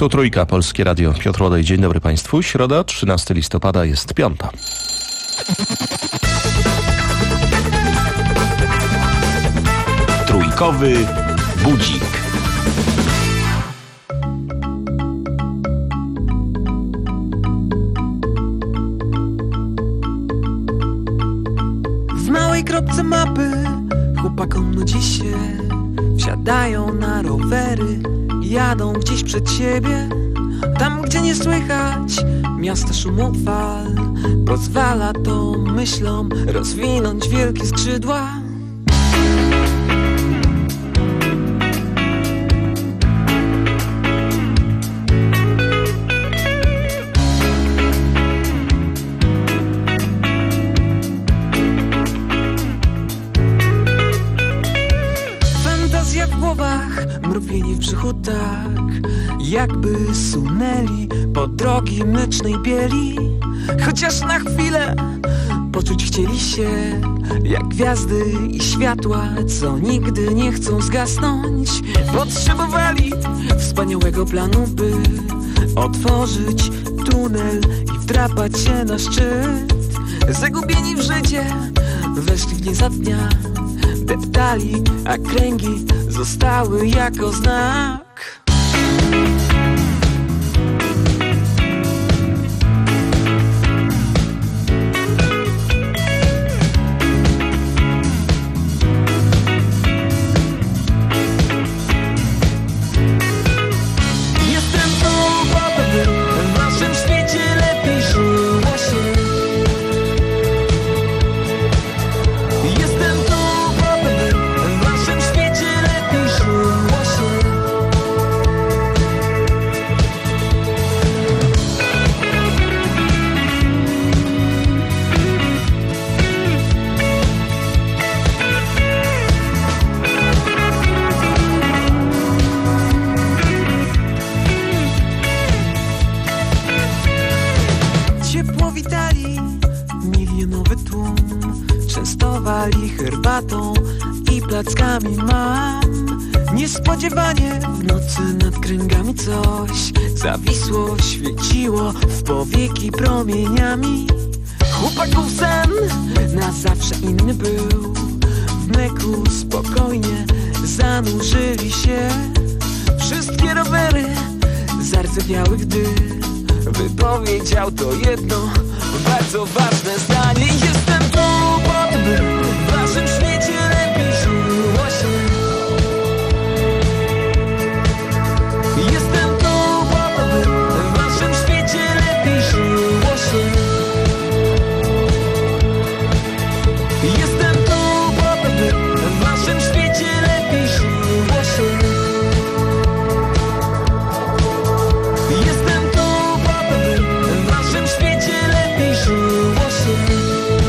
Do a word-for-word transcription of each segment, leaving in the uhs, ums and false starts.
Tu Trójka, Polskie Radio. Piotr Łodej, dzień dobry Państwu. Środa, trzynastego listopada, jest piąta. Trójkowy budzik. W małej kropce mapy chłopakom nudzi się. Wsiadają na rowery, jadą gdzieś przed siebie. Tam, gdzie nie słychać miasta szumu fal, pozwala to myślom rozwinąć wielkie skrzydła. Fantazja w głowach, mrowienie w brzuchu tak, jakby sunęli po drogi mlecznej bieli. Chociaż na chwilę poczuć chcieli się jak gwiazdy i światła, co nigdy nie chcą zgasnąć. Potrzebowali wspaniałego planu, by otworzyć tunel i wdrapać się na szczyt. Zagubieni w życie weszli w nie za dnia, deptali, a kręgi zostały jako znak. Herbatą i plackami mam. Niespodziewanie w nocy nad kręgami coś zawisło, świeciło w powieki promieniami. Chłopaków sen na zawsze inny był. W mleku spokojnie zanurzyli się. Wszystkie rowery zardzewiały, gdy wypowiedział to jedno bardzo ważne zdanie. Jestem tu po to, by w waszym świecie lepiej żyło się. Jestem tu po to, by w waszym świecie lepiej żyło się. Jestem tu po to, by w waszym świecie lepiej żyło się. Jestem tu po to, by w waszym świecie lepiej żyło się.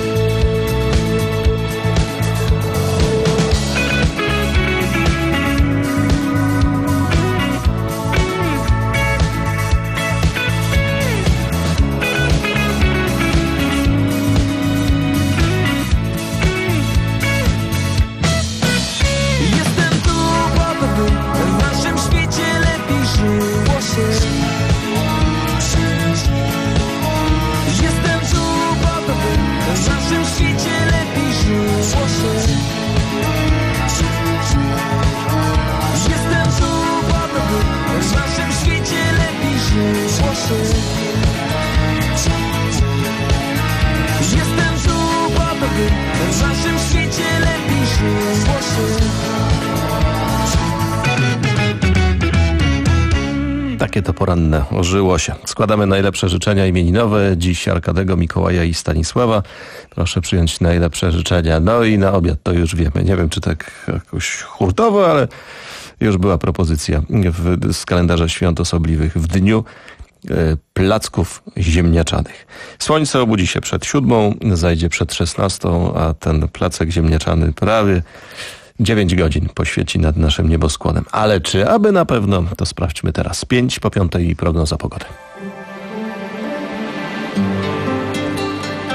Takie to poranne ożyło się. Składamy najlepsze życzenia imieninowe. Dziś Arkadego, Mikołaja i Stanisława. Proszę przyjąć najlepsze życzenia. No i na obiad to już wiemy. Nie wiem, czy tak jakoś hurtowo, ale już była propozycja w, z kalendarza świąt osobliwych w dniu e, placków ziemniaczanych. Słońce obudzi się przed siódmą, zajdzie przed szesnastą, a ten placek ziemniaczany prawie dziewięć godzin poświeci nad naszym nieboskładem. Ale czy aby na pewno, to sprawdźmy teraz. Pięć po piątej i prognoza pogody.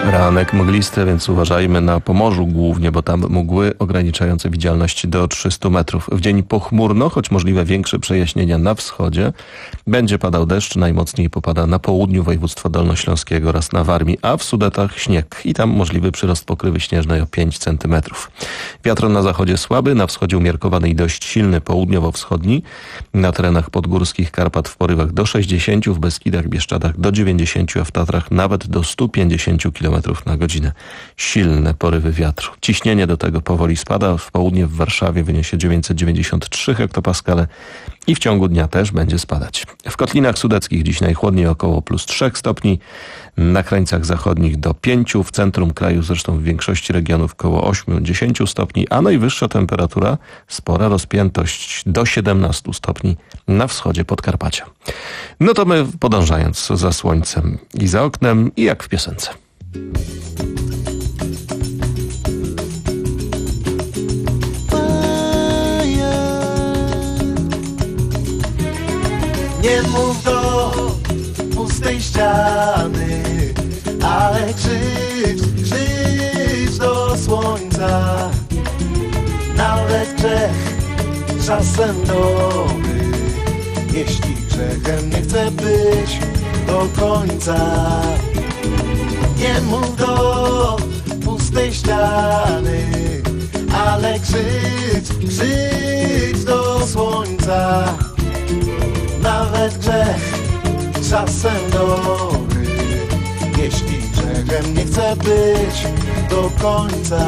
Ranek mglisty, więc uważajmy na Pomorzu głównie, bo tam mgły ograniczające widzialność do trzystu metrów. W dzień pochmurno, choć możliwe większe przejaśnienia na wschodzie. Będzie padał deszcz, najmocniej popada na południu województwa dolnośląskiego oraz na Warmii, a w Sudetach śnieg i tam możliwy przyrost pokrywy śnieżnej o pięć centymetrów. Wiatr na zachodzie słaby, na wschodzie umiarkowany i dość silny południowo-wschodni. Na terenach podgórskich Karpat w porywach do sześćdziesięciu, w Beskidach, Bieszczadach do dziewięćdziesięciu, a w Tatrach nawet do stu pięćdziesięciu kilometrów na godzinę. Silne porywy wiatru. Ciśnienie do tego powoli spada. W południe w Warszawie wyniesie dziewięćset dziewięćdziesiąt trzy hektopaskale i w ciągu dnia też będzie spadać. W Kotlinach Sudeckich dziś najchłodniej około plus trzech stopni, na krańcach zachodnich do pięciu, w centrum kraju zresztą w większości regionów około ośmiu do dziesięciu stopni, a najwyższa temperatura, spora rozpiętość do siedemnastu stopni na wschodzie Podkarpacia. No to my podążając za słońcem i za oknem i jak w piosence. Nie mów do pustej ściany, ale krzycz, krzycz do słońca. Nawet grzech czasem dobry, jeśli grzechem nie chce być do końca. Nie mów do pustej ściany, ale krzycz, krzycz do słońca. Nawet grzech czasem dobry, jeśli grzechem nie chce być do końca.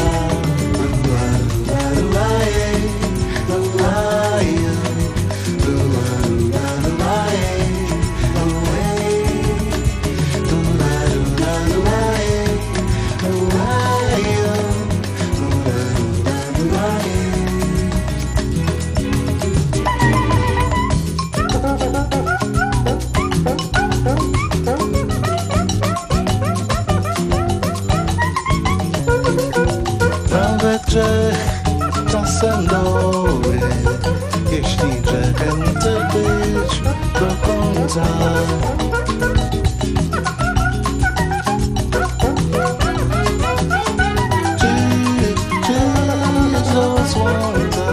Grzech czasem dobry, jeśli grzechem nie chce być do końca. Czy, czy do słońca?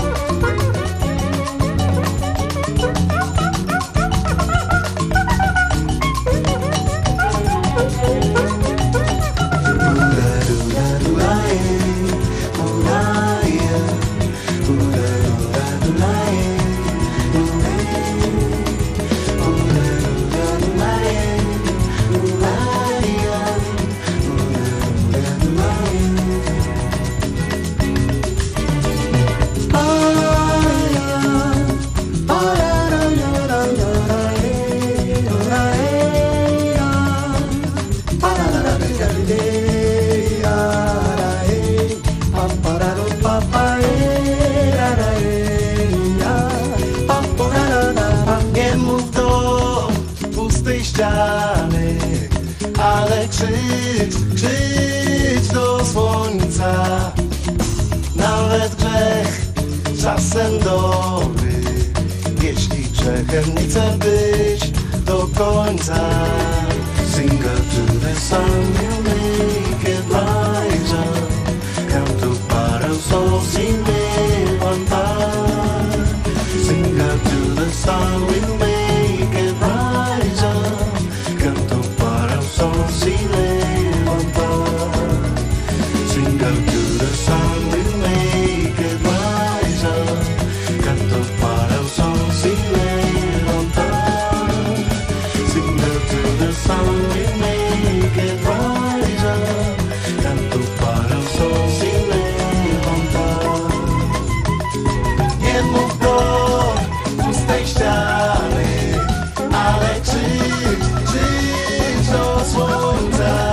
Nie mów do pustej ściany, ale krzycz, krzycz do słońca. Nawet grzech czasem dobry, jeśli grzechem nie chce być do końca. Sing up to the sun, you make it rise up. Count to para souls in one time. Sing up to the sun, we'll make it rise up. Count to para souls in one time. Sing up to the sun, we'll make it rise up. Count to para souls in one time. Sing up to the sun, we'll make it rise up. Count to para souls in one time. Nie mów do pustej ściany, ale krzycz, krzycz do słońca.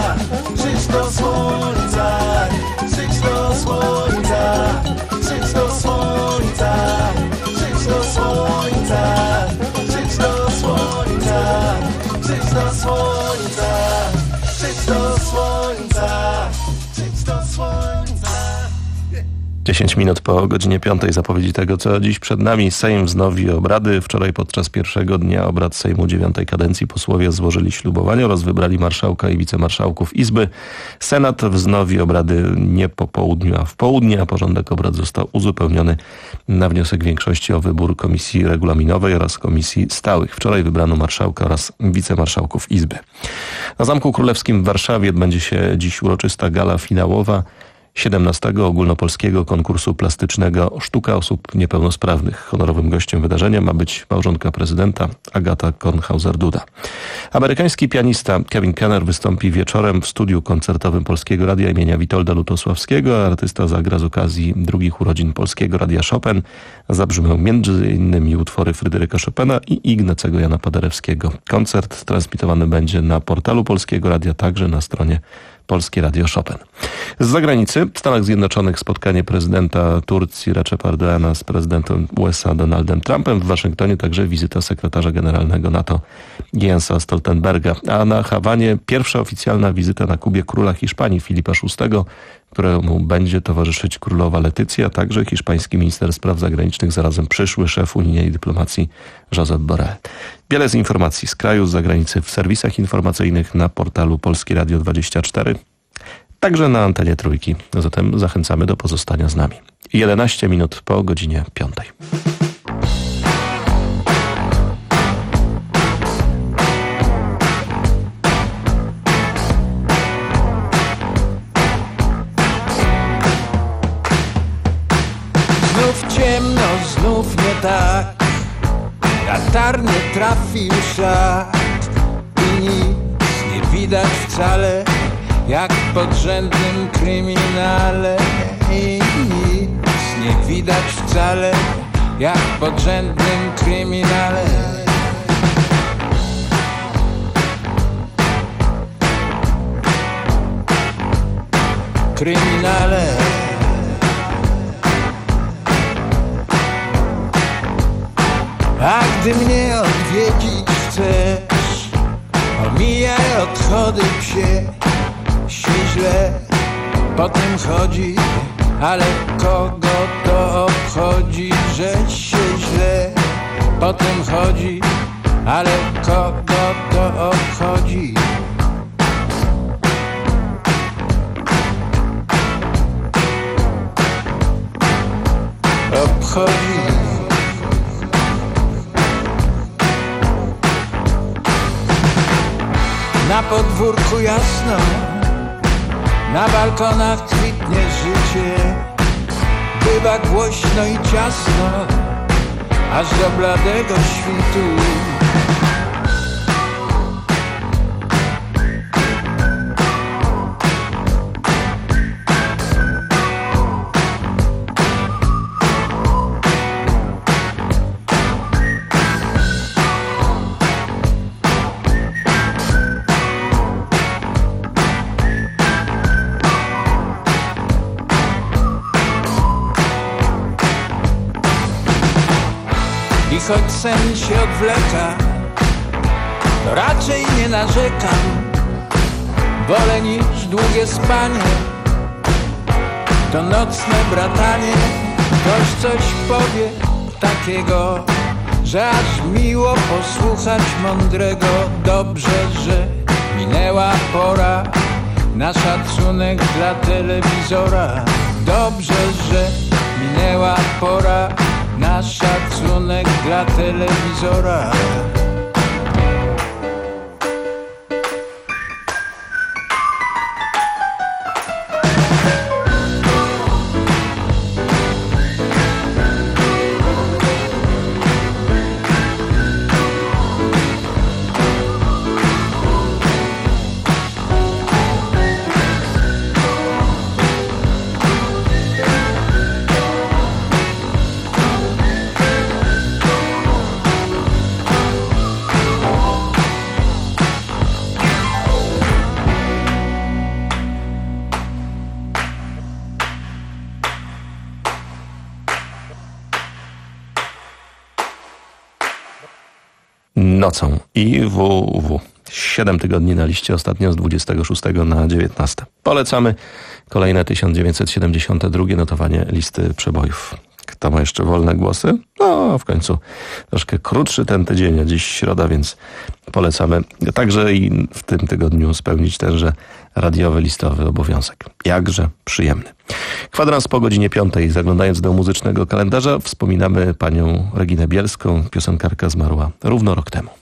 dziesięć minut po godzinie piątej zapowiedzi tego, co dziś przed nami. Sejm wznowi obrady. Wczoraj podczas pierwszego dnia obrad Sejmu dziewiątej kadencji posłowie złożyli ślubowanie oraz wybrali marszałka i wicemarszałków Izby. Senat wznowi obrady nie po południu, a w południe, a porządek obrad został uzupełniony na wniosek większości o wybór Komisji Regulaminowej oraz Komisji Stałych. Wczoraj wybrano marszałka oraz wicemarszałków Izby. Na Zamku Królewskim w Warszawie odbędzie się dziś uroczysta gala finałowa siedemnastego ogólnopolskiego konkursu plastycznego Sztuka osób niepełnosprawnych. Honorowym gościem wydarzenia ma być małżonka prezydenta Agata Kornhauser-Duda. Amerykański pianista Kevin Kenner wystąpi wieczorem w studiu koncertowym Polskiego Radia imienia Witolda Lutosławskiego. Artysta zagra z okazji drugich urodzin Polskiego Radia Chopin. Zabrzmią między innymi utwory Fryderyka Chopina i Ignacego Jana Paderewskiego. Koncert transmitowany będzie na portalu Polskiego Radia, także na stronie Polskie Radio Chopin. Z zagranicy w Stanach Zjednoczonych spotkanie prezydenta Turcji Recep Erdoğana z prezydentem U S A Donaldem Trumpem. W Waszyngtonie także wizyta sekretarza generalnego NATO Jensa Stoltenberga. A na Hawanie pierwsza oficjalna wizyta na Kubie króla Hiszpanii Filipa szóstego, któremu będzie towarzyszyć królowa Letycja, a także hiszpański minister spraw zagranicznych, zarazem przyszły szef unijnej dyplomacji Josep Borrell. Wiele z informacji z kraju, z zagranicy w serwisach informacyjnych na portalu Polskie Radio dwadzieścia cztery, także na antenie Trójki. Zatem zachęcamy do pozostania z nami. jedenaście minut po godzinie piątej. Znów ciemno, znów nie tak. Latarnie trafił szat i nic nie widać wcale, jak w podrzędnym kryminale. I nic nie widać wcale, jak w podrzędnym kryminale. Kryminale. A gdy mnie odwiedzić chcesz, omijaj odchody psie. Się źle po tym chodzi, ale kogo to obchodzi, że się źle po tym chodzi, ale kogo to obchodzi. Obchodzi. Na podwórku jasno, na balkonach kwitnie życie. Bywa głośno i ciasno, aż do bladego świtu. Choć sen się odwleka, to raczej nie narzekam. Wolę niż długie spanie, to nocne bratanie. Ktoś coś powie takiego, że aż miło posłuchać mądrego. Dobrze, że minęła pora na szacunek dla telewizora. Dobrze, że minęła pora na szacunek dla telewizora. Nocą i W W. Siedem tygodni na liście, ostatnio z dwudziestego szóstego na dziewiętnaste. Polecamy kolejne tysiąc dziewięćset siedemdziesiąte drugie notowanie listy przebojów. Kto ma jeszcze wolne głosy? No, w końcu troszkę krótszy ten tydzień, a dziś środa, więc polecamy także i w tym tygodniu spełnić tenże radiowy, listowy obowiązek. Jakże przyjemny. Kwadrans po godzinie piątej. Zaglądając do muzycznego kalendarza, wspominamy panią Reginę Bielską. Piosenkarka zmarła równo rok temu.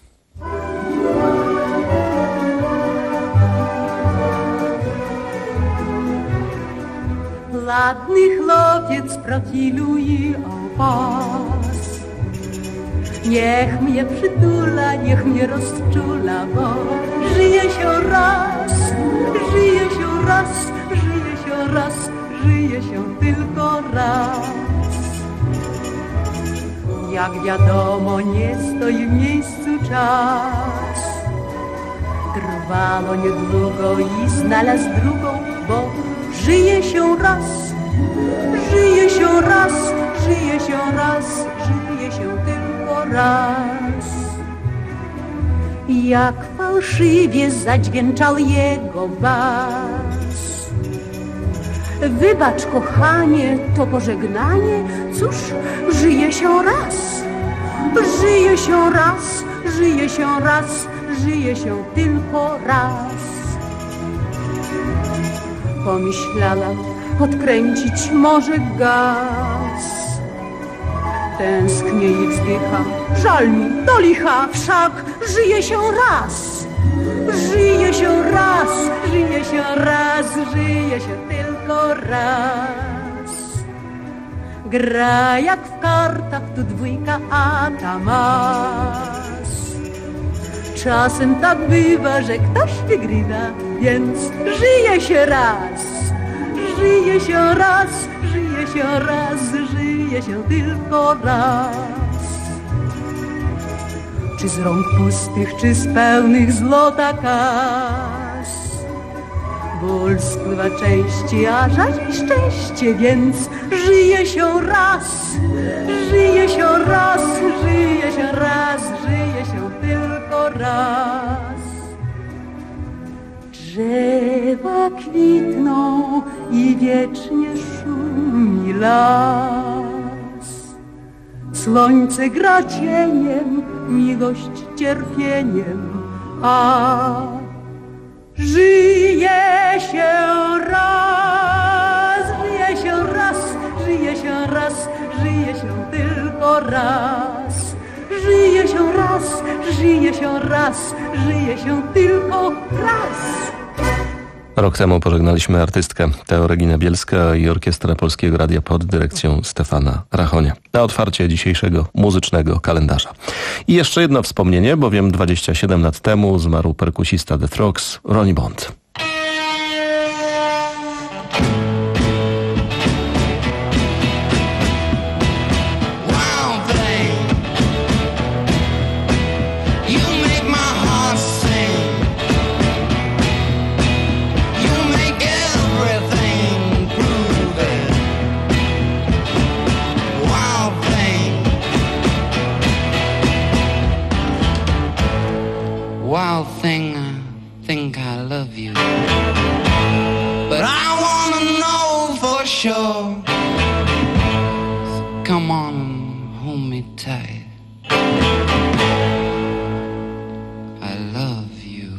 Ładny chłopiec profiluje opas. Niech mnie przytula, niech mnie rozczula, bo żyje się raz, żyje się raz, żyje się raz, żyje się tylko raz. Jak wiadomo, nie stoi w miejscu czas. Trwało niedługo i znalazł drugą, bo żyje się raz, żyje się raz, żyje się raz, żyje się tylko raz. Jak fałszywie zadźwięczał jego bas. Wybacz, kochanie, to pożegnanie, cóż, żyje się raz, żyje się raz, żyje się raz, żyje się tylko raz. Pomyślałam, odkręcić może gaz. Tęsknię i wzdycham, żal mi do licha, wszak żyje się raz. Żyje się raz, żyje się raz, żyje się tylko raz. Gra jak w kartach, tu dwójka, a tam as. Czasem tak bywa, że ktoś wygrywa, więc żyje się raz. Żyje się raz, żyje się raz, żyje się tylko raz. Czy z rąk pustych, czy z pełnych złota kas. Ból spływa częściej, a żal i szczęście, więc żyje się raz. Żyje się raz, żyje się raz, żyje się tylko raz. Drzewa kwitną i wiecznie szumi las. Słońce gra cieniem, miłość cierpieniem, a żyje się raz, żyje się raz, żyje się raz, żyje się tylko raz. Żyje się raz, żyje się raz, żyje się tylko raz. Rok temu pożegnaliśmy artystkę Teo Reginę Bielska i Orkiestra Polskiego Radia pod dyrekcją Stefana Rachonia na otwarcie dzisiejszego muzycznego kalendarza. I jeszcze jedno wspomnienie, bowiem dwadzieścia siedem lat temu zmarł perkusista The Throgs, Ronnie Bond. Wild thing, I think I love you, but I wanna know for sure. So come on and hold me tight. I love you.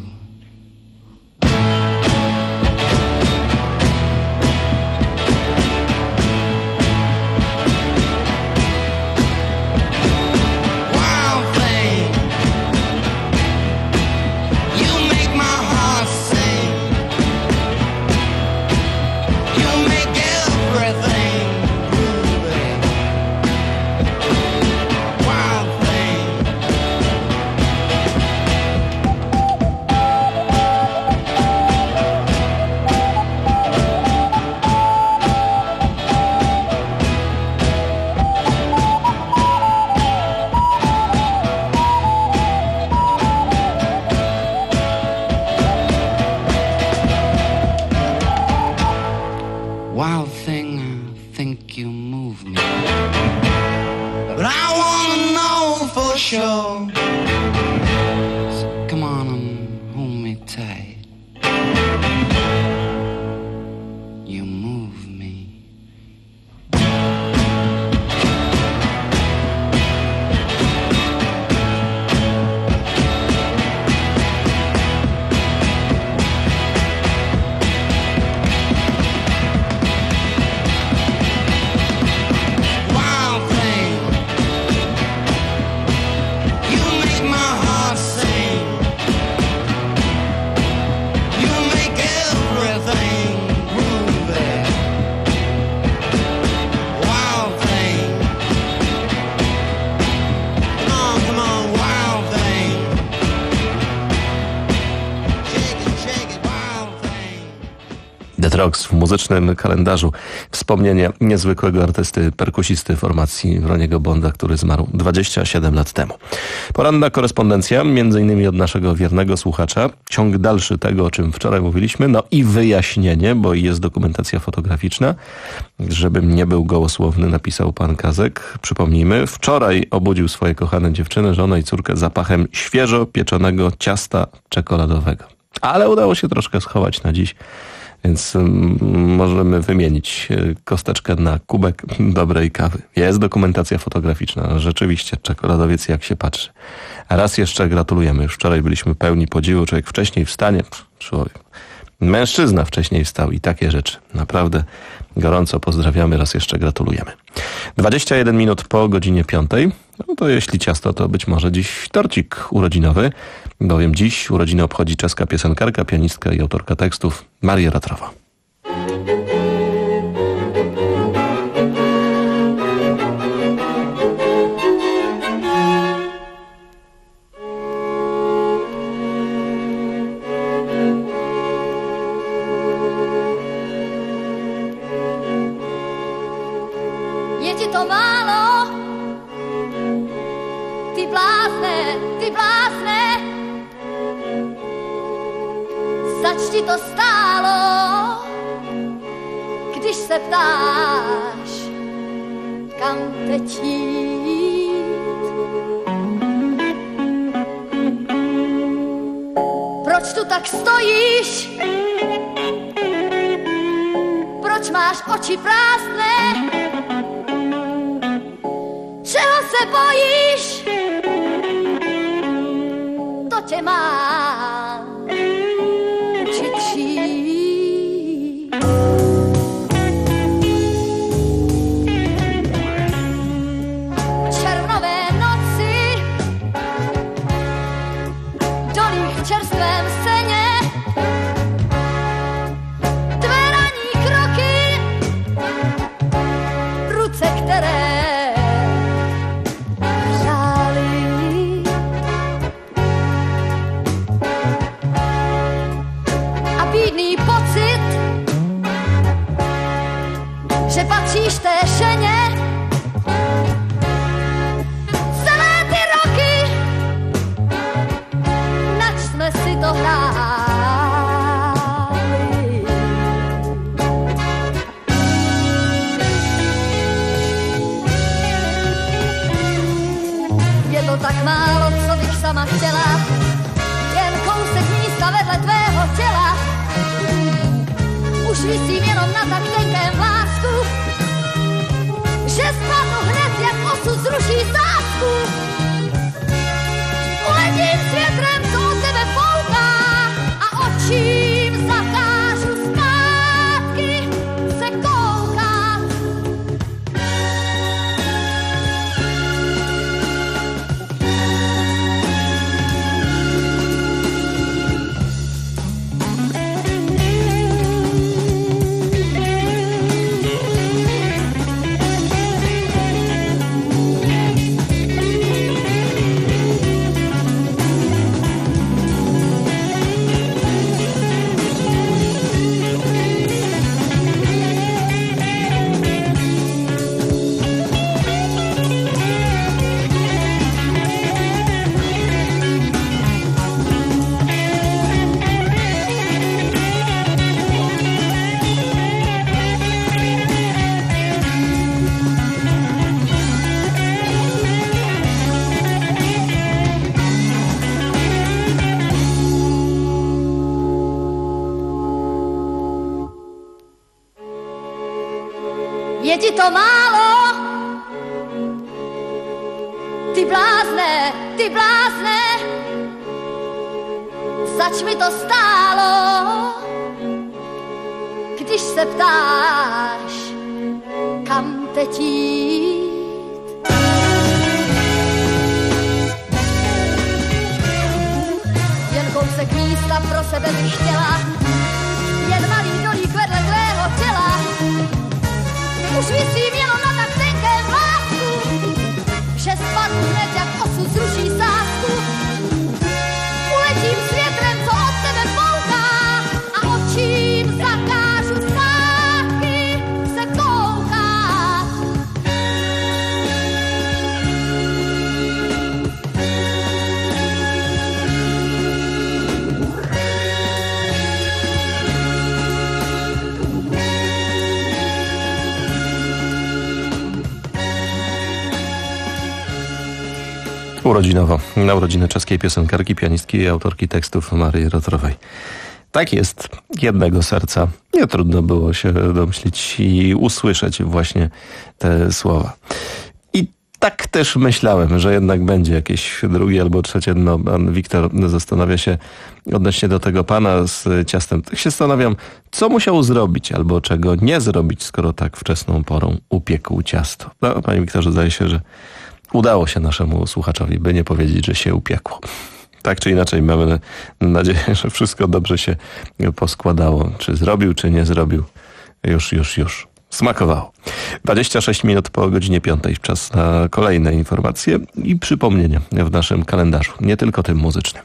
Dead Rocks w muzycznym kalendarzu. Wspomnienie niezwykłego artysty, perkusisty formacji Ronniego Bonda, który zmarł dwadzieścia siedem lat temu. Poranna korespondencja, między innymi od naszego wiernego słuchacza. Ciąg dalszy tego, o czym wczoraj mówiliśmy. No i wyjaśnienie, bo jest dokumentacja fotograficzna. Żebym nie był gołosłowny, napisał pan Kazek. Przypomnijmy, wczoraj obudził swoje kochane dziewczyny, żonę i córkę zapachem świeżo pieczonego ciasta czekoladowego. Ale udało się troszkę schować na dziś, więc możemy wymienić kosteczkę na kubek dobrej kawy. Jest dokumentacja fotograficzna. Rzeczywiście, czekoladowiec jak się patrzy. A raz jeszcze gratulujemy. Już wczoraj byliśmy pełni podziwu. Człowiek wcześniej wstanie. Człowiek. Mężczyzna wcześniej wstał i takie rzeczy. Naprawdę gorąco pozdrawiamy. Raz jeszcze gratulujemy. dwadzieścia jeden minut po godzinie piątej. No to jeśli ciasto, to być może dziś torcik urodzinowy. Bowiem dziś urodziny obchodzi czeska piosenkarka, pianistka i autorka tekstów Maria Ratrowa. Je ti to málo, ty blázne, ty blázne, zač ti to stálo, když se ptáš, kam teď jít. Proč tu tak stojíš? Proč máš oči prázdné? Čeho se bojíš? To tě mám učit žít. Červnové noci, dolích v čerstvém seně, tvé ranní kroky, ruce, které že patříš té ženě. Celé ty roky, nač jsme si to hráli. Je to tak málo, co bych sama chtěla, jen kousek místa vedle tvého těla. Už visím jenom na tak tenkém vlásku, že spadnu hned, jak osud zruší sázku. Uletím s větrem, co od tebe fouká, a očím zakážu zpátky se koukat. Je ti to málo, ty blázne, ty blázne, zač mi to stálo, když se ptáš, kam teď jít. Jen kousek místa pro sebe bych chtěla, jen malý dolík vedle tvého těla. Už visím jenom na tak tenkém vlásku, že spadnu hned, jak osud zruší sázku. Uletím s větrem, co od tebe fouká, a očím zakážu urodzinowo na urodziny czeskiej piosenkarki, pianistki i autorki tekstów Marii Rotrowej. Tak jest, jednego serca. Nie trudno było się domyślić i usłyszeć właśnie te słowa. I tak też myślałem, że jednak będzie jakieś drugie albo trzecie dno. Pan Wiktor zastanawia się odnośnie do tego pana z ciastem. Tak się zastanawiam, co musiał zrobić albo czego nie zrobić, skoro tak wczesną porą upiekł ciasto. No, panie Wiktorze, zdaje się, że udało się naszemu słuchaczowi, by nie powiedzieć, że się upiekło. Tak czy inaczej, mamy nadzieję, że wszystko dobrze się poskładało. Czy zrobił, czy nie zrobił. Już, już, już. Smakowało. dwadzieścia sześć minut po godzinie piątej. Czas na kolejne informacje i przypomnienia w naszym kalendarzu. Nie tylko tym muzycznym.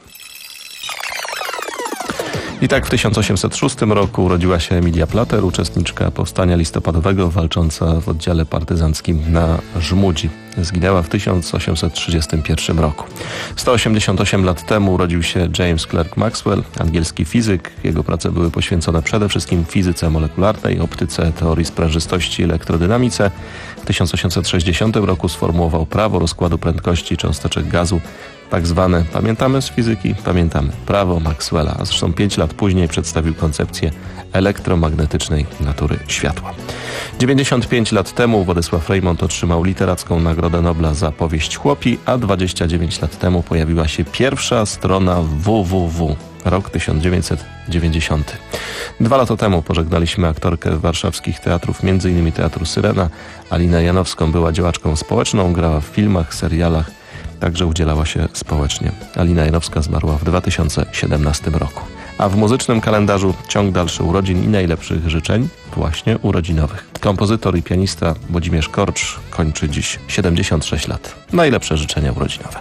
I tak w tysiąc osiemset szóstym roku urodziła się Emilia Plater, uczestniczka powstania listopadowego, walcząca w oddziale partyzanckim na Żmudzi. Zginęła w tysiąc osiemset trzydziestym pierwszym roku. sto osiemdziesiąt osiem lat temu urodził się James Clerk Maxwell, angielski fizyk. Jego prace były poświęcone przede wszystkim fizyce molekularnej, optyce, teorii sprężystości i elektrodynamice. W tysiąc osiemset sześćdziesiątym roku sformułował prawo rozkładu prędkości cząsteczek gazu, tak zwane, pamiętamy z fizyki? Pamiętamy, prawo Maxwella, a zresztą pięć lat później przedstawił koncepcję elektromagnetycznej natury światła. dziewięćdziesiąt pięć lat temu Władysław Reymont otrzymał literacką Nagrodę Nobla za powieść Chłopi, a dwadzieścia dziewięć lat temu pojawiła się pierwsza strona W W W. Rok tysiąc dziewięćset dziewięćdziesiąty. Dwa lata temu pożegnaliśmy aktorkę warszawskich teatrów, między innymi Teatru Syrena. Alinę Janowską była działaczką społeczną, grała w filmach, serialach, także udzielała się społecznie. Alina Janowska zmarła w dwa tysiące siedemnastym roku. A w muzycznym kalendarzu ciąg dalszy urodzin i najlepszych życzeń, właśnie urodzinowych. Kompozytor i pianista Włodzimierz Korcz kończy dziś siedemdziesiąt sześć lat. Najlepsze życzenia urodzinowe.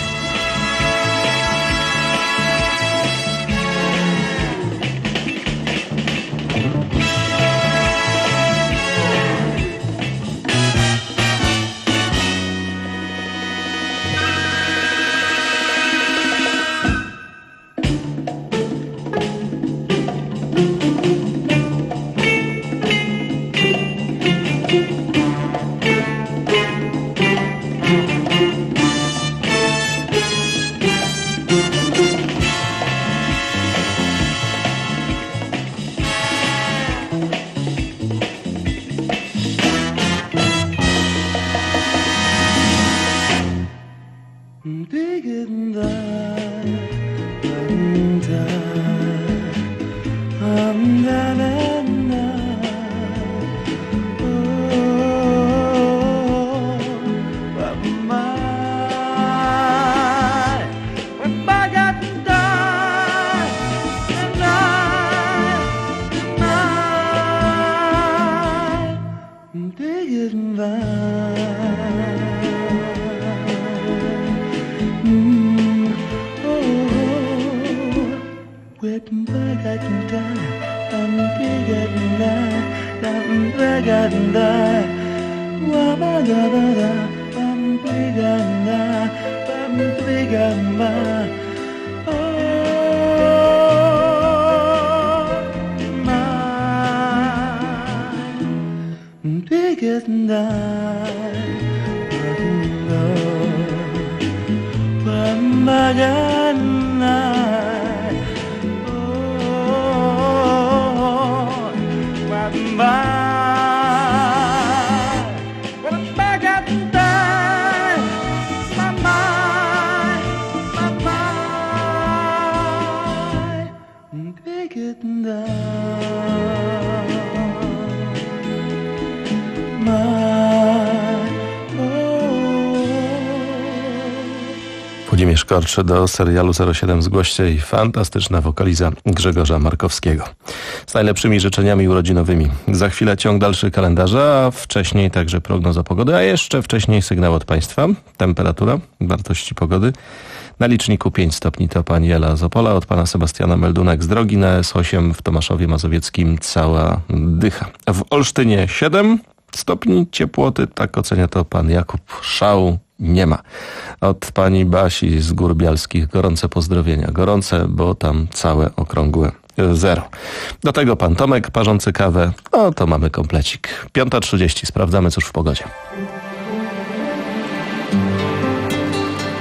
Włodzimierz Korcz do serialu zero siedem Zgłoście i fantastyczna wokaliza Grzegorza Markowskiego. Z najlepszymi życzeniami urodzinowymi. Za chwilę ciąg dalszy kalendarza, a wcześniej także prognoza pogody, a jeszcze wcześniej sygnał od Państwa. Temperatura, wartości pogody. Na liczniku pięć stopni to pani Ela z Opola, od pana Sebastiana Meldunek z Drogi, na S osiem w Tomaszowie Mazowieckim cała dycha. W Olsztynie siedem stopni ciepłoty, tak ocenia to pan Jakub. Szału nie ma. Od pani Basi z Gór Bialskich gorące pozdrowienia. Gorące, bo tam całe okrągłe zero. Do tego pan Tomek parzący kawę. No to mamy komplecik. piąta trzydzieści. Sprawdzamy cóż w pogodzie.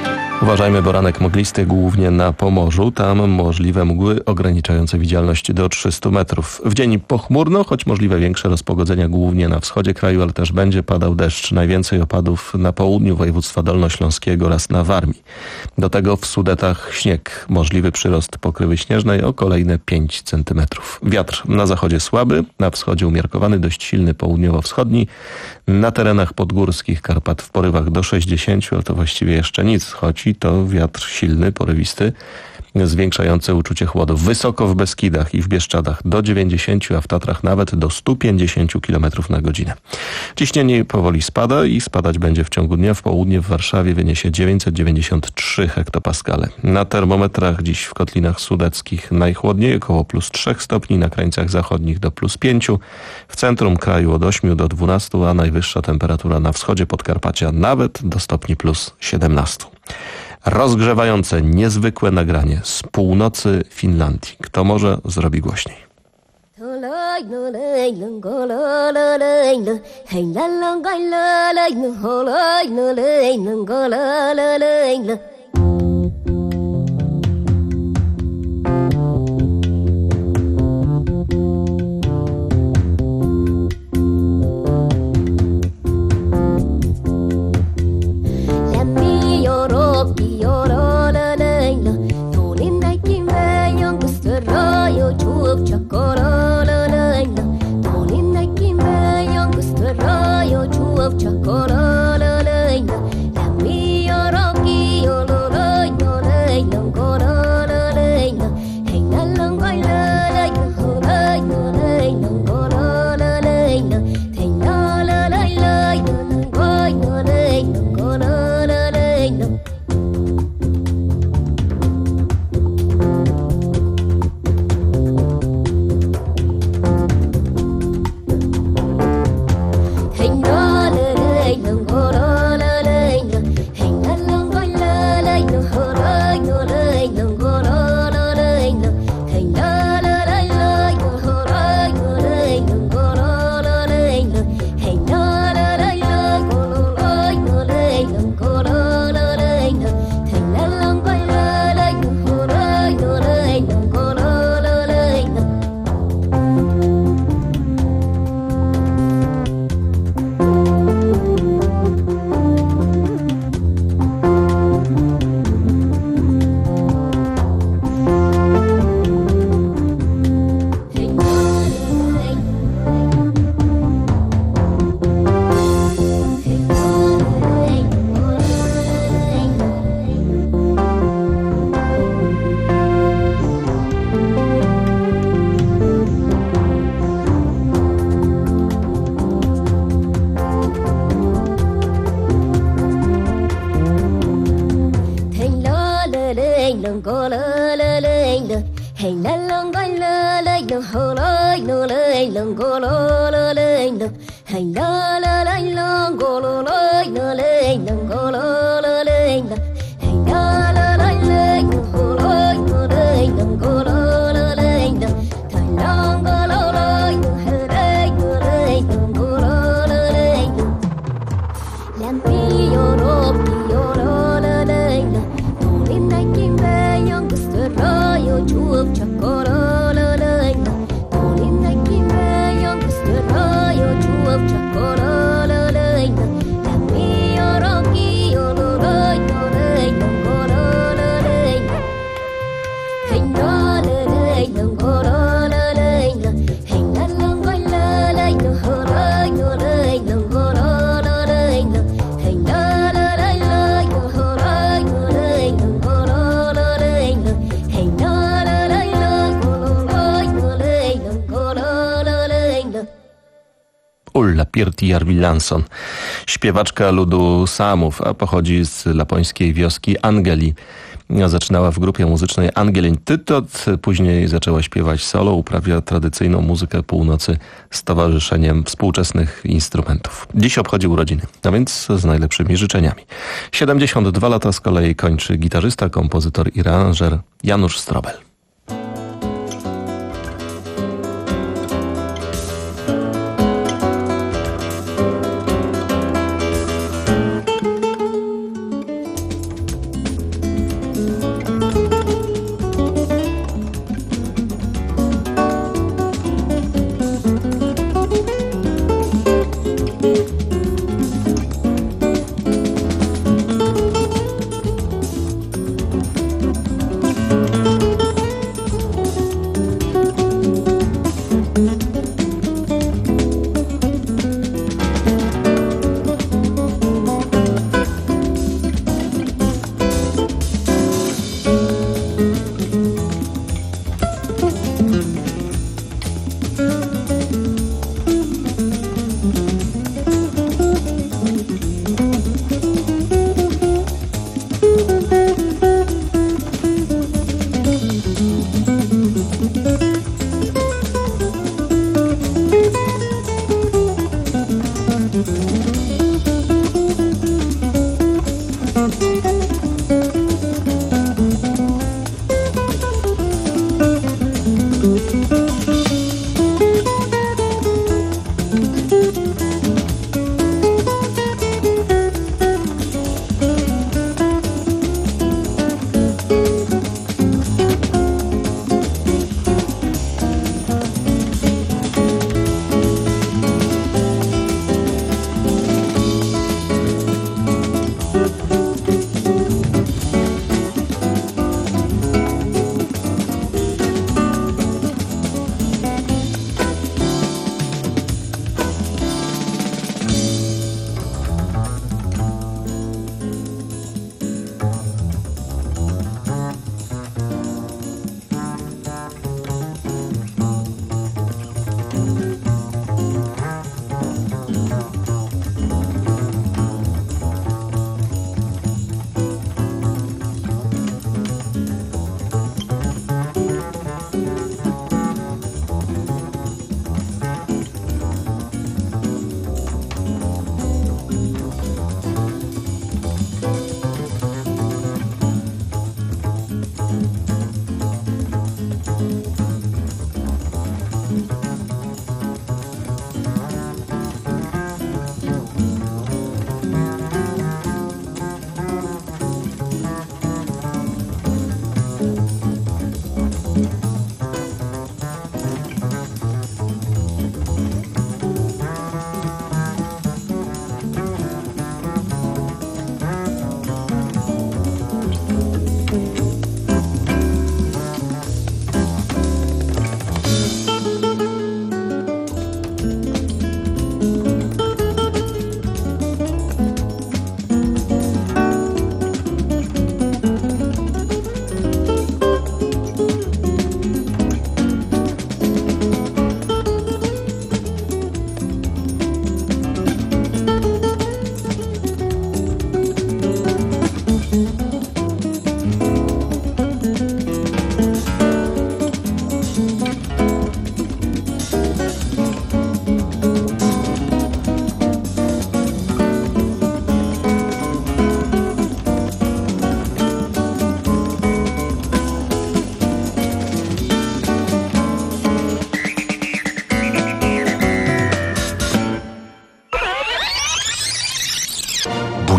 Uważajmy, poranek mglisty głównie na Pomorzu. Tam możliwe mgły ograniczające widzialność do trzystu metrów. W dzień pochmurno, choć możliwe większe rozpogodzenia głównie na wschodzie kraju, ale też będzie padał deszcz. Najwięcej opadów na południu województwa dolnośląskiego oraz na Warmii. Do tego w Sudetach śnieg. Możliwy przyrost pokrywy śnieżnej o kolejne pięć centymetrów. Wiatr na zachodzie słaby, na wschodzie umiarkowany, dość silny południowo-wschodni. Na terenach podgórskich Karpat w porywach do sześćdziesięciu, ale to właściwie jeszcze nic, choć i to wiatr silny, porywisty, zwiększający uczucie chłodu. Wysoko w Beskidach i w Bieszczadach do dziewięćdziesięciu, a w Tatrach nawet do stu pięćdziesięciu kilometrów na godzinę. Ciśnienie powoli spada i spadać będzie w ciągu dnia. W południe w Warszawie wyniesie dziewięćset dziewięćdziesiąt trzy hektopaskale. Na termometrach dziś w kotlinach sudeckich najchłodniej, około plus trzech stopni, na krańcach zachodnich do plus pięciu, w centrum kraju od ośmiu do dwunastu, a najwyższa temperatura na wschodzie Podkarpacia nawet do stopni plus siedemnastu. Rozgrzewające, niezwykłe nagranie z północy Finlandii. Kto może, zrobi głośniej. Ulla Pirtti-Jarvillansson, śpiewaczka ludu Saamów, a pochodzi z lapońskiej wioski Angeli. Zaczynała w grupie muzycznej Angelin Tytot, później zaczęła śpiewać solo, uprawia tradycyjną muzykę północy z Towarzyszeniem Współczesnych Instrumentów. Dziś obchodzi urodziny, a więc z najlepszymi życzeniami. siedemdziesiąt dwa lata z kolei kończy gitarzysta, kompozytor i aranżer Janusz Strobel.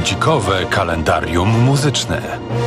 Budzikowe kalendarium muzyczne.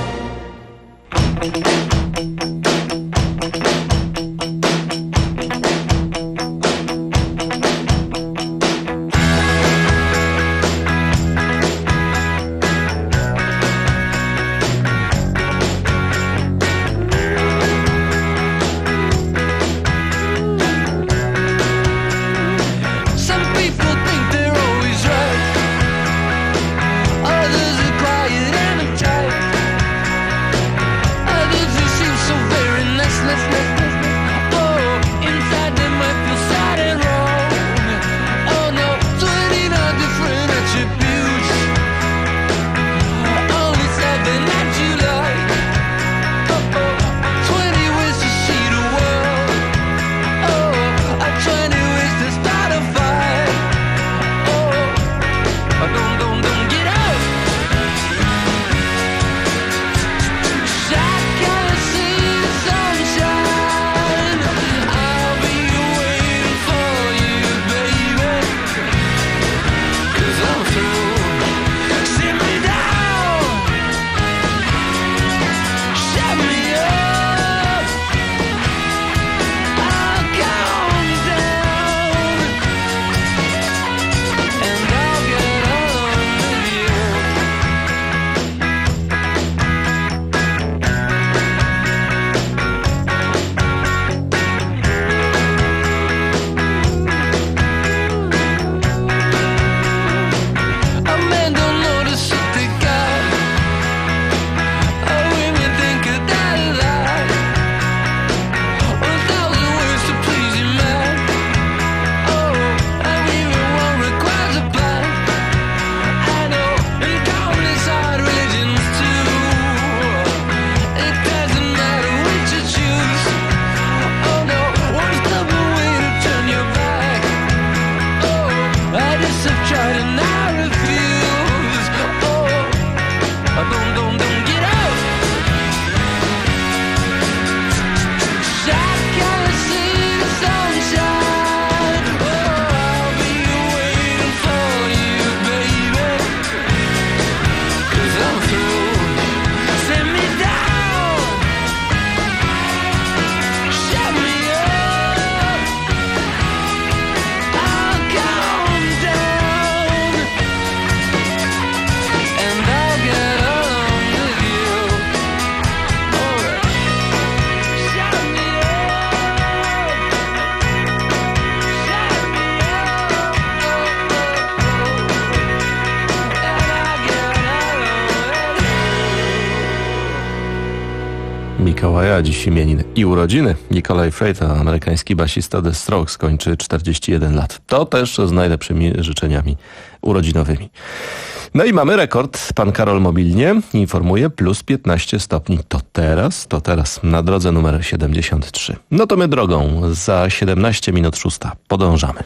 Mikołaja, dziś imieniny i urodziny. Nikolaj Freyta, amerykański basista The Strokes, kończy czterdzieści jeden lat. To też z najlepszymi życzeniami urodzinowymi. No i mamy rekord. Pan Karol mobilnie informuje, plus piętnaście stopni. To teraz, to teraz na drodze numer siedemdziesiąt trzy. No to my drogą za siedemnaście minut szósta. Podążamy.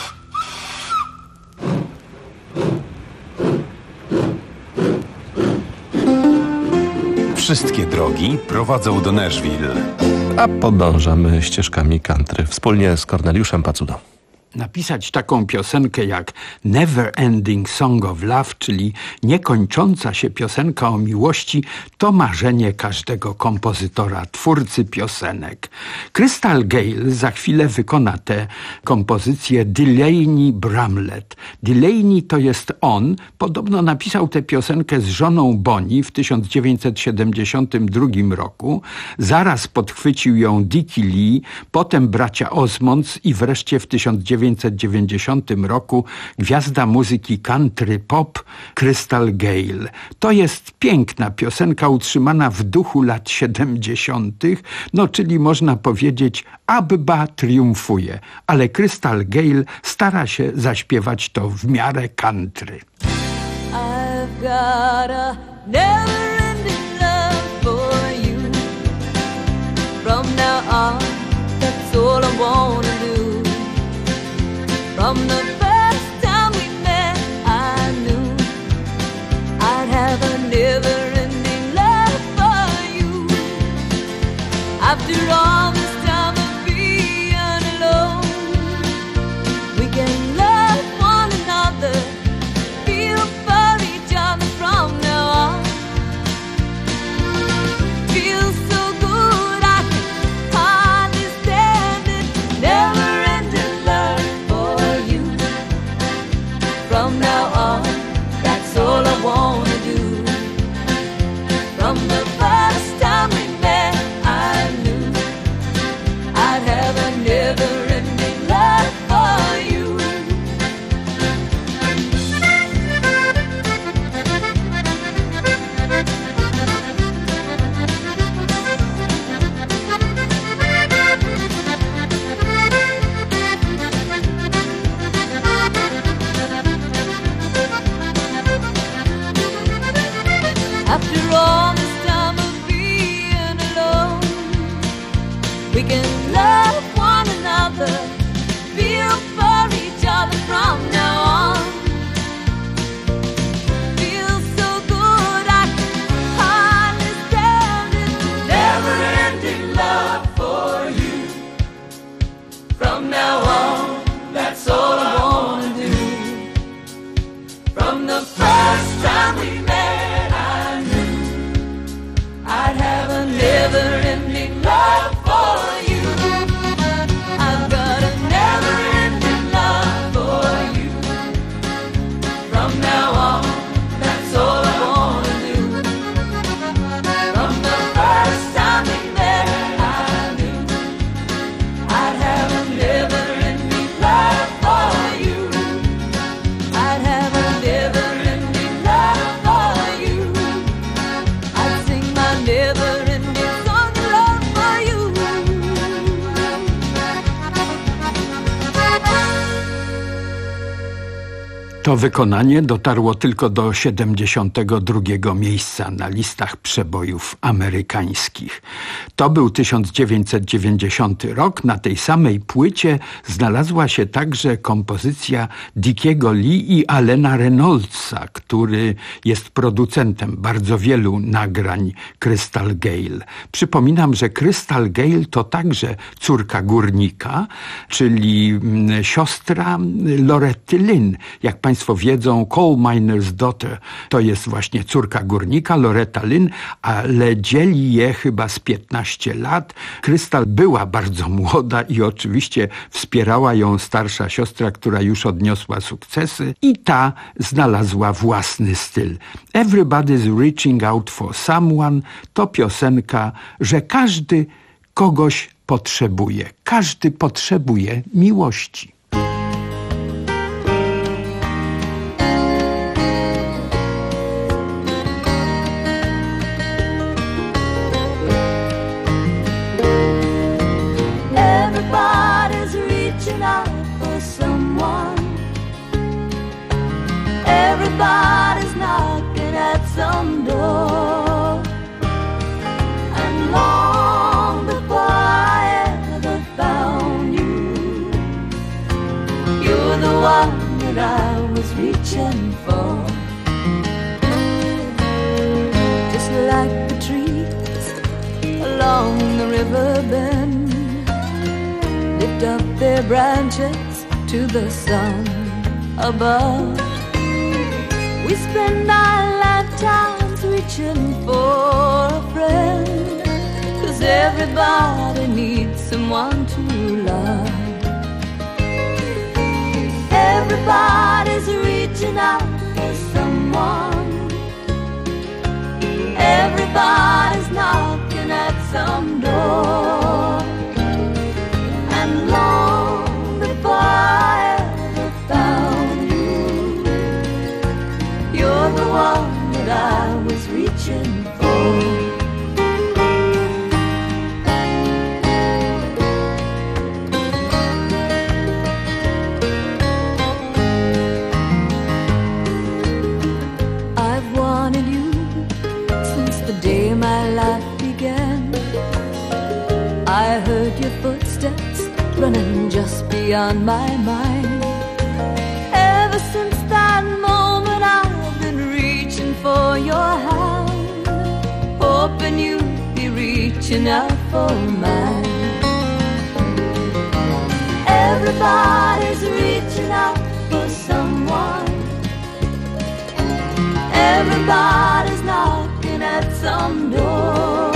Wszystkie drogi prowadzą do Nashville. A podążamy ścieżkami country wspólnie z Korneliuszem Pacudą. Napisać taką piosenkę jak Never Ending Song of Love, czyli niekończąca się piosenka o miłości, to marzenie każdego kompozytora, twórcy piosenek. Crystal Gayle za chwilę wykona tę kompozycję Delaney Bramlett. Delaney to jest on, podobno napisał tę piosenkę z żoną Bonnie w tysiąc dziewięćset siedemdziesiątym drugim roku. Zaraz podchwycił ją Dickie Lee, potem bracia Osmonds i wreszcie w tysiąc dziewięćset dziewięćdziesiątym roku gwiazda muzyki country pop Crystal Gayle. To jest piękna piosenka utrzymana w duchu lat siedemdziesiątych, no czyli można powiedzieć Abba triumfuje, ale Crystal Gayle stara się zaśpiewać to w miarę country. I've got a never-ending love for you. From now on, that's all I wanna do. From the first time we met, I knew I'd have a never-ending love for you. After all this time of being alone, we can love one another, feel for each other from To wykonanie dotarło tylko do siedemdziesiątego drugiego miejsca na listach przebojów amerykańskich. To był tysiąc dziewięćset dziewięćdziesiąty rok. Na tej samej płycie znalazła się także kompozycja Dickiego Lee i Allena Reynoldsa, który jest producentem bardzo wielu nagrań Crystal Gayle. Przypominam, że Crystal Gayle to także córka górnika, czyli siostra Loretty Lynn. Jak Państwo wiedzą, Coal Miner's Daughter to jest właśnie córka górnika, Loretta Lynn, ale dzieli je chyba z piętnaście lat. Crystal była bardzo młoda i oczywiście wspierała ją starsza siostra, która już odniosła sukcesy i ta znalazła własny styl. Everybody's Reaching Out for Someone to piosenka, że każdy kogoś potrzebuje. Każdy potrzebuje miłości. Everybody's reaching out for someone. Everybody's knocking at some door. And long before I ever found you, you're the one that I was reaching for. Just like the trees along the river bend lift up their branches to the sun above. We spend our lifetimes reaching for a friend, 'cause everybody needs someone to love. Everybody's reaching out for someone. Everybody's knocking at some door. And long before I ever found you, you're the one that I was reaching for. I've wanted you since the day my life began. I heard your footsteps running just beyond my mind. Ever since that moment I've been reaching for your hand, hoping you'd be reaching out for mine. Everybody's reaching out for someone. Everybody's knocking at some door.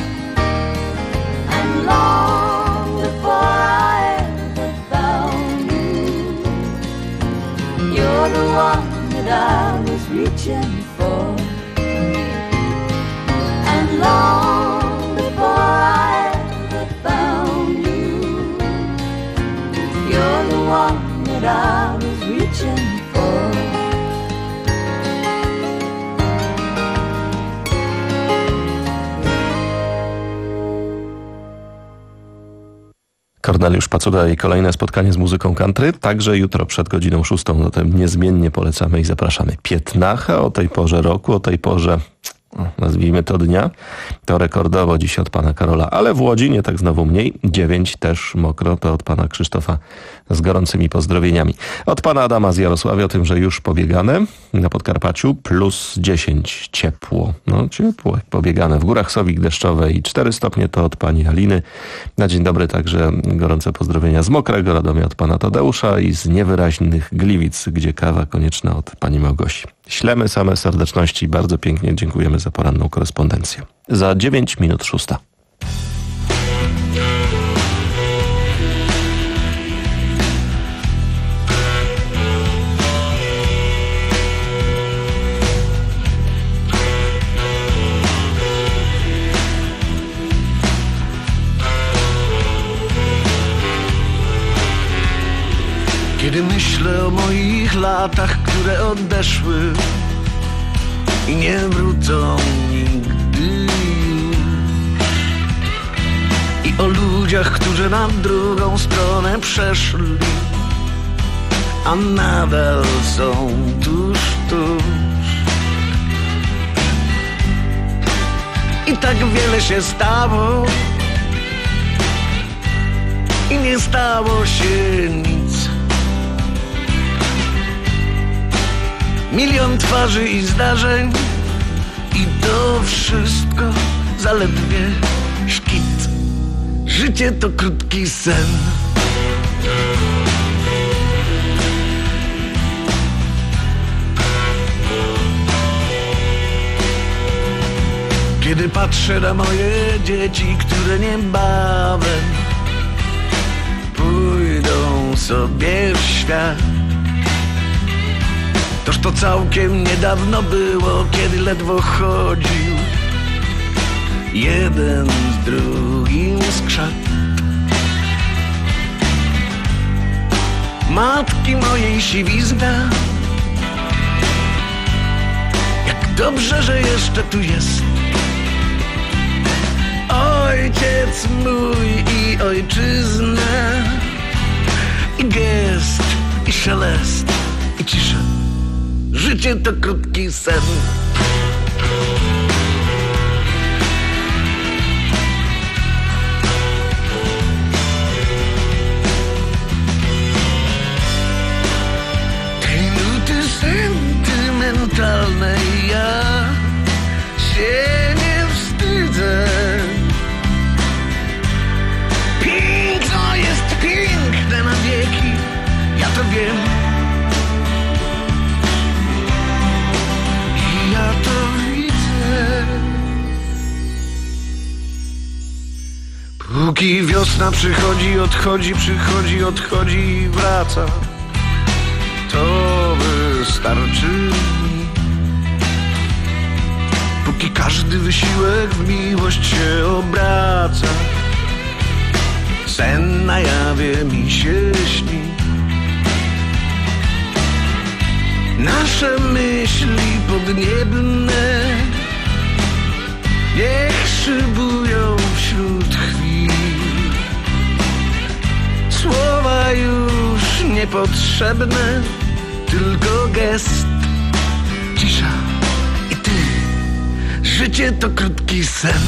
And long before I ever found you, you're the one that I was reaching for. And long before I ever found you, you're the one that I was reaching for. Korneliusz Pacuda i kolejne spotkanie z muzyką country. Także jutro przed godziną szóstą. Zatem niezmiennie polecamy i zapraszamy. Piętnacha o tej porze roku, o tej porze, nazwijmy to dnia. To rekordowo dziś od pana Karola, ale w Łodzi nie tak znowu mniej. Dziewięć też mokro, to od pana Krzysztofa z gorącymi pozdrowieniami. Od pana Adama z Jarosławia o tym, że już pobiegane na Podkarpaciu, plus dziesięć ciepło. No ciepło, pobiegane. W Górach Sowik deszczowe i cztery stopnie, to od pani Aliny. Na dzień dobry także gorące pozdrowienia z Mokrego Radomia od pana Tadeusza i z niewyraźnych Gliwic, gdzie kawa konieczna od pani Małgosi. Ślemy same serdeczności, bardzo pięknie dziękujemy za poranną korespondencję. Za dziewięć minut szósta. Kiedy myślę o moich latach, które odeszły i nie wrócą nigdy, i o ludziach, którzy na drugą stronę przeszli, a nadal są tuż, tuż. I tak wiele się stało i nie stało się nic. Milion twarzy i zdarzeń i to wszystko zaledwie szkic. Życie to krótki sen. Kiedy patrzę na moje dzieci, które niebawem pójdą sobie w świat, toż to całkiem niedawno było, kiedy ledwo chodził jeden z drugim skrzat. Matki mojej siwizna, jak dobrze, że jeszcze tu jest. Ojciec mój i ojczyzna, i gest, i szelest, i cisza. Życie to krótki sen. Tej nuty sentymentalnej ja się nie wstydzę. Piękno jest piękne na wieki, ja to wiem. I ja to widzę. Póki wiosna przychodzi, odchodzi, przychodzi, odchodzi i wraca, to wystarczy mi. Póki każdy wysiłek w miłość się obraca, sen na jawie mi się śni. Nasze myśli podniebne niech szybują wśród chwil. Słowa już niepotrzebne, tylko gest, cisza i ty. Życie to krótki sen.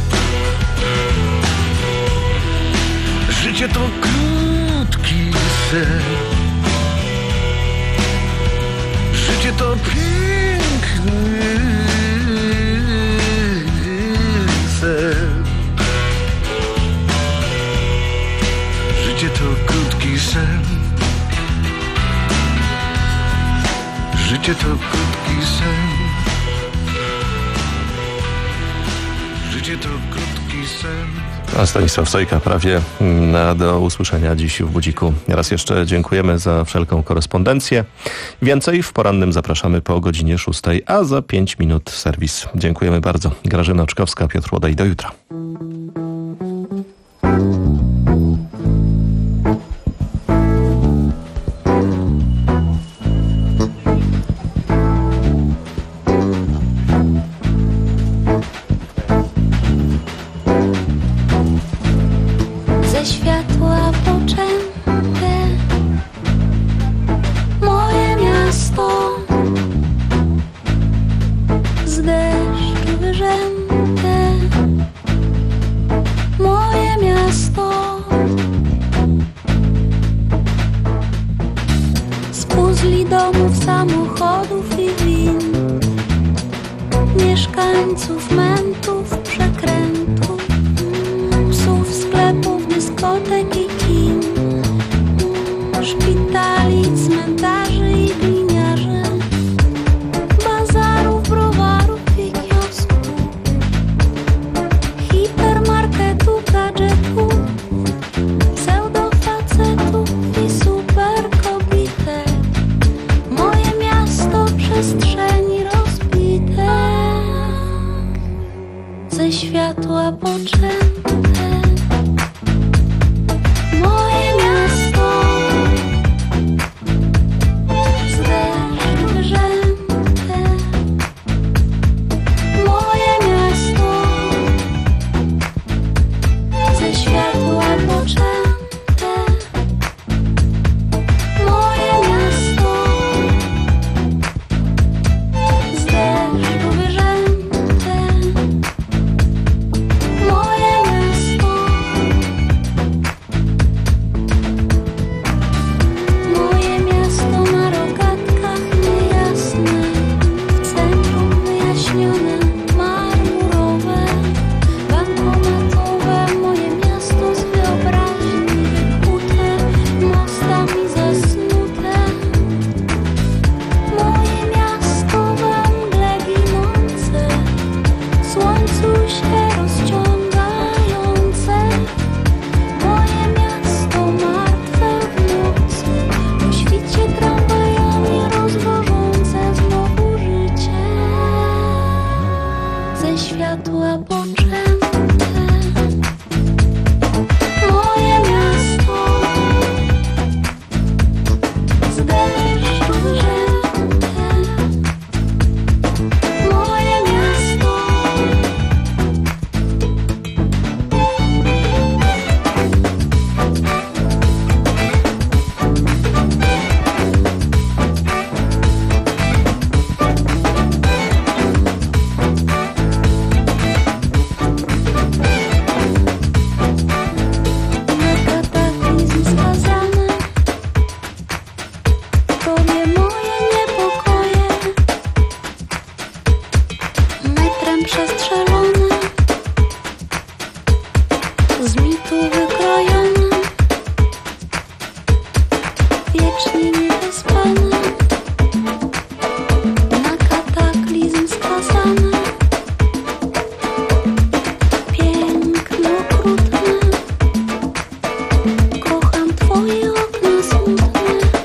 Życie to krótki sen. Życie to piękny sen. Życie to krótki sen. Życie to krótki sen. Życie to krótki sen. A Stanisław Sojka prawie na do usłyszenia dziś w Budziku. Raz jeszcze dziękujemy za wszelką korespondencję. Więcej w porannym zapraszamy po godzinie szóstej, a za pięć minut serwis. Dziękujemy bardzo. Grażyna Oczkowska, Piotr Łodej. Do jutra. Domów, samochodów i win, mieszkańców, mentów, przekrętów, psów, sklepów, dyskotek i kin, szpitali, cmentarzy i gliniarzy, bazarów, browarów i kiosków, hipermarketów, gadżetów, pseudofacetów i superkobitek. Moje miasto przestrzeni rozbite, ze światła poczęte. wiecznie niewyspane, na kataklizm skazane. Piękne, okrutne, kocham twoje okna smutne.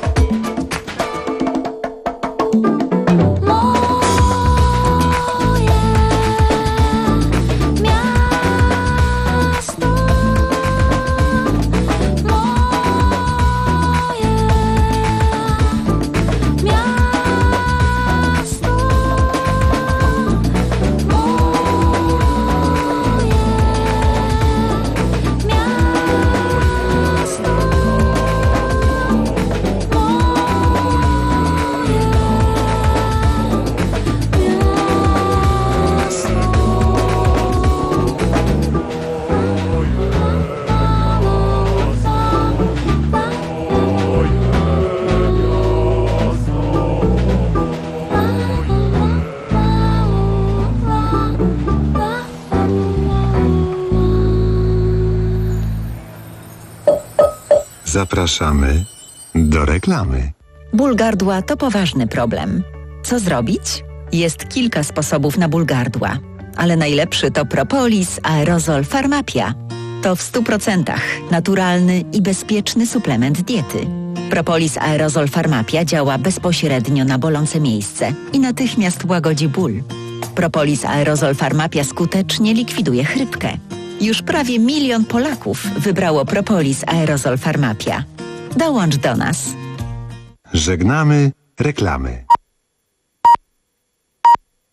Zapraszamy do reklamy. Ból gardła to poważny problem. Co zrobić? Jest kilka sposobów na ból gardła, ale najlepszy to Propolis Aerozol Pharmapia. To w stu procentach naturalny i bezpieczny suplement diety. Propolis Aerozol Pharmapia działa bezpośrednio na bolące miejsce i natychmiast łagodzi ból. Propolis Aerozol Pharmapia skutecznie likwiduje chrypkę. Już prawie milion Polaków wybrało Propolis Aerozol Pharmapia. Dołącz do nas. Żegnamy reklamy.